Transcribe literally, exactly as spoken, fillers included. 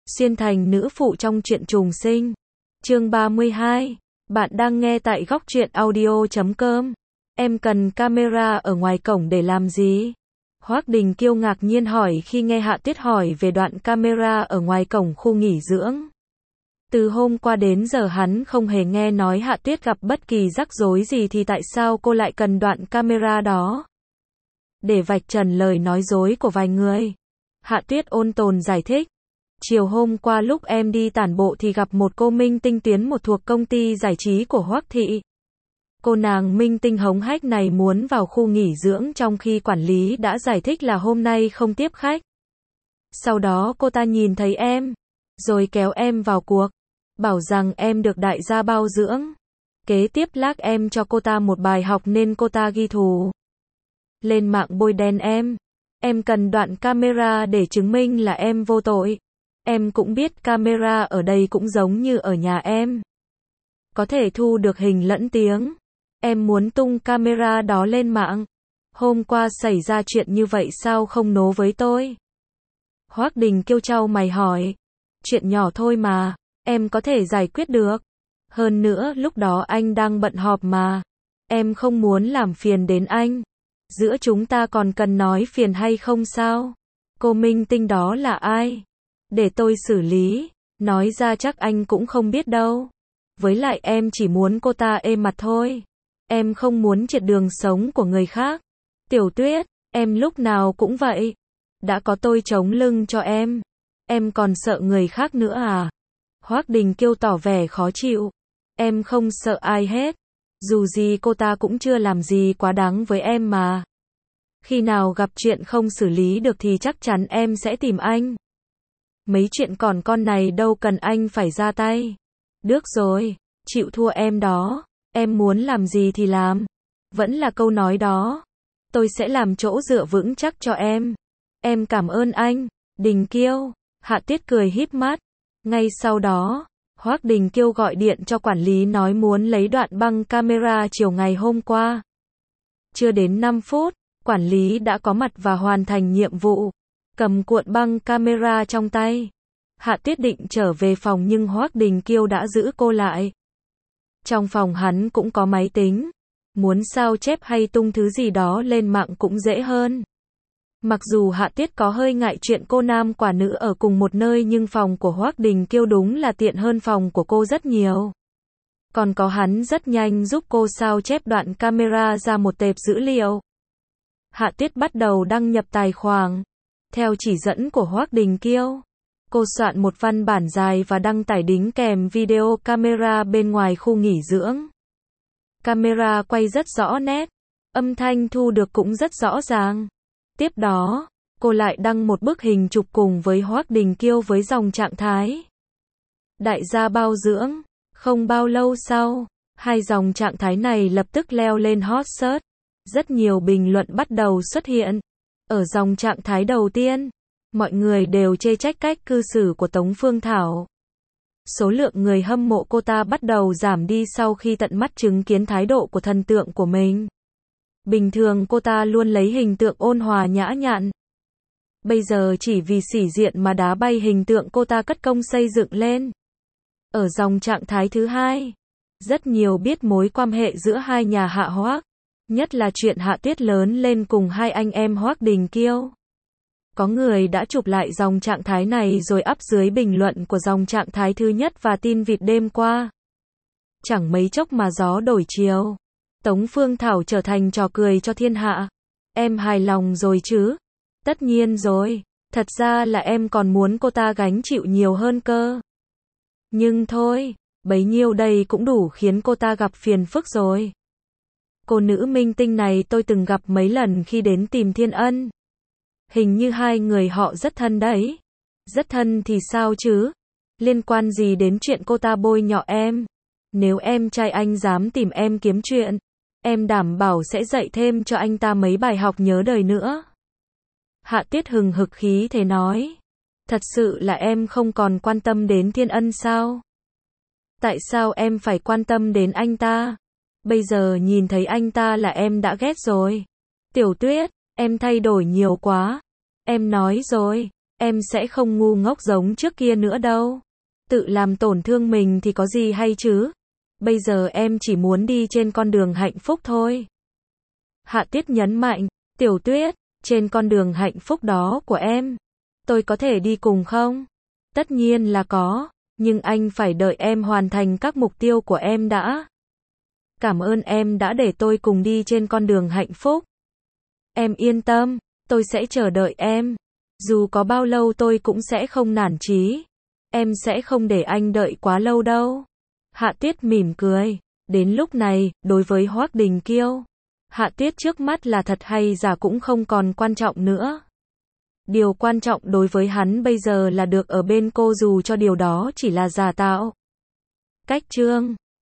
Xuyên thành nữ phụ trong truyện trùng sinh. Chương ba mươi hai. Bạn đang nghe tại góc truyện audio chấm com. Em cần camera ở ngoài cổng để làm gì? Hoắc Đình Kiêu ngạc nhiên hỏi khi nghe Hạ Tuyết hỏi về đoạn camera ở ngoài cổng khu nghỉ dưỡng. Từ hôm qua đến giờ hắn không hề nghe nói Hạ Tuyết gặp bất kỳ rắc rối gì thì tại sao cô lại cần đoạn camera đó? Để vạch trần lời nói dối của vài người, Hạ Tuyết ôn tồn giải thích. Chiều hôm qua lúc em đi tản bộ thì gặp một cô minh tinh tuyến một thuộc công ty giải trí của Hoắc thị. Cô nàng minh tinh hống hách này muốn vào khu nghỉ dưỡng trong khi quản lý đã giải thích là hôm nay không tiếp khách. Sau đó cô ta nhìn thấy em, rồi kéo em vào cuộc, bảo rằng em được đại gia bao dưỡng. Kế tiếp lác em cho cô ta một bài học nên cô ta ghi thù lên mạng bôi đen em. Em cần đoạn camera để chứng minh là em vô tội. Em cũng biết camera ở đây cũng giống như ở nhà em, có thể thu được hình lẫn tiếng. Em muốn tung camera đó lên mạng. Hôm qua xảy ra chuyện như vậy sao không nố với tôi? Hoắc Đình Kiêu chau mày hỏi. Chuyện nhỏ thôi mà, em có thể giải quyết được. Hơn nữa lúc đó anh đang bận họp mà. Em không muốn làm phiền đến anh. Giữa chúng ta còn cần nói phiền hay không sao? Cô minh tinh đó là ai? Để tôi xử lý. Nói ra chắc anh cũng không biết đâu. Với lại em chỉ muốn cô ta êm mặt thôi. Em không muốn triệt đường sống của người khác. Tiểu Tuyết, em lúc nào cũng vậy. Đã có tôi chống lưng cho em. Em còn sợ người khác nữa à? Hoắc Đình Kiêu tỏ vẻ khó chịu. Em không sợ ai hết. Dù gì cô ta cũng chưa làm gì quá đáng với em mà. Khi nào gặp chuyện không xử lý được thì chắc chắn em sẽ tìm anh. Mấy chuyện còn con này đâu cần anh phải ra tay. Được rồi, chịu thua em đó. Em muốn làm gì thì làm. Vẫn là câu nói đó. Tôi sẽ làm chỗ dựa vững chắc cho em. Em cảm ơn anh, Đình Kiêu. Hạ Tuyết cười híp mắt. Ngay sau đó, Hoắc Đình Kiêu gọi điện cho quản lý nói muốn lấy đoạn băng camera chiều ngày hôm qua. Chưa đến năm phút, quản lý đã có mặt và hoàn thành nhiệm vụ. Cầm cuộn băng camera trong tay. Hạ Tuyết định trở về phòng nhưng Hoắc Đình Kiêu đã giữ cô lại. Trong phòng hắn cũng có máy tính. Muốn sao chép hay tung thứ gì đó lên mạng cũng dễ hơn. Mặc dù Hạ Tuyết có hơi ngại chuyện cô nam quả nữ ở cùng một nơi nhưng phòng của Hoắc Đình Kiêu đúng là tiện hơn phòng của cô rất nhiều. Còn có hắn rất nhanh giúp cô sao chép đoạn camera ra một tệp dữ liệu. Hạ Tuyết bắt đầu đăng nhập tài khoản. Theo chỉ dẫn của Hoắc Đình Kiêu, cô soạn một văn bản dài và đăng tải đính kèm video camera bên ngoài khu nghỉ dưỡng. Camera quay rất rõ nét, âm thanh thu được cũng rất rõ ràng. Tiếp đó, cô lại đăng một bức hình chụp cùng với Hoắc Đình Kiêu với dòng trạng thái đại gia bao dưỡng. Không bao lâu sau, hai dòng trạng thái này lập tức leo lên hot search. Rất nhiều bình luận bắt đầu xuất hiện. Ở dòng trạng thái đầu tiên, mọi người đều chê trách cách cư xử của Tống Phương Thảo. Số lượng người hâm mộ cô ta bắt đầu giảm đi sau khi tận mắt chứng kiến thái độ của thần tượng của mình. Bình thường cô ta luôn lấy hình tượng ôn hòa nhã nhặn. Bây giờ chỉ vì sĩ diện mà đá bay hình tượng cô ta cất công xây dựng lên. Ở dòng trạng thái thứ hai, rất nhiều biết mối quan hệ giữa hai nhà Hạ Hoắc, nhất là chuyện Hạ Tuyết lớn lên cùng hai anh em Hoắc Đình Kiêu. Có người đã chụp lại dòng trạng thái này rồi up dưới bình luận của dòng trạng thái thứ nhất và tin vịt đêm qua. Chẳng mấy chốc mà gió đổi chiều. Tống Phương Thảo trở thành trò cười cho thiên hạ. Em hài lòng rồi chứ? Tất nhiên rồi. Thật ra là em còn muốn cô ta gánh chịu nhiều hơn cơ. Nhưng thôi, bấy nhiêu đây cũng đủ khiến cô ta gặp phiền phức rồi. Cô nữ minh tinh này tôi từng gặp mấy lần khi đến tìm Thiên Ân. Hình như hai người họ rất thân đấy. Rất thân thì sao chứ? Liên quan gì đến chuyện cô ta bôi nhọ em? Nếu em trai anh dám tìm em kiếm chuyện, em đảm bảo sẽ dạy thêm cho anh ta mấy bài học nhớ đời nữa. Hạ Tuyết hừng hực khí thế nói. Thật sự là em không còn quan tâm đến Thiên Ân sao? Tại sao em phải quan tâm đến anh ta? Bây giờ nhìn thấy anh ta là em đã ghét rồi. Tiểu Tuyết, em thay đổi nhiều quá. Em nói rồi, Em sẽ không ngu ngốc giống trước kia nữa đâu. Tự làm tổn thương mình thì có gì hay chứ? Bây giờ em chỉ muốn đi trên con đường hạnh phúc thôi. Hạ Tuyết nhấn mạnh, Tiểu Tuyết, trên con đường hạnh phúc đó của em, tôi có thể đi cùng không? Tất nhiên là có, nhưng anh phải đợi em hoàn thành các mục tiêu của em đã. Cảm ơn em đã để tôi cùng đi trên con đường hạnh phúc. Em yên tâm, tôi sẽ chờ đợi em. Dù có bao lâu tôi cũng sẽ không nản chí. Em sẽ không để anh đợi quá lâu đâu. Hạ Tuyết mỉm cười. Đến lúc này, đối với Hoắc Đình Kiêu, Hạ Tuyết trước mắt là thật hay giả cũng không còn quan trọng nữa. Điều quan trọng đối với hắn bây giờ là được ở bên cô dù cho điều đó chỉ là giả tạo. Cách chương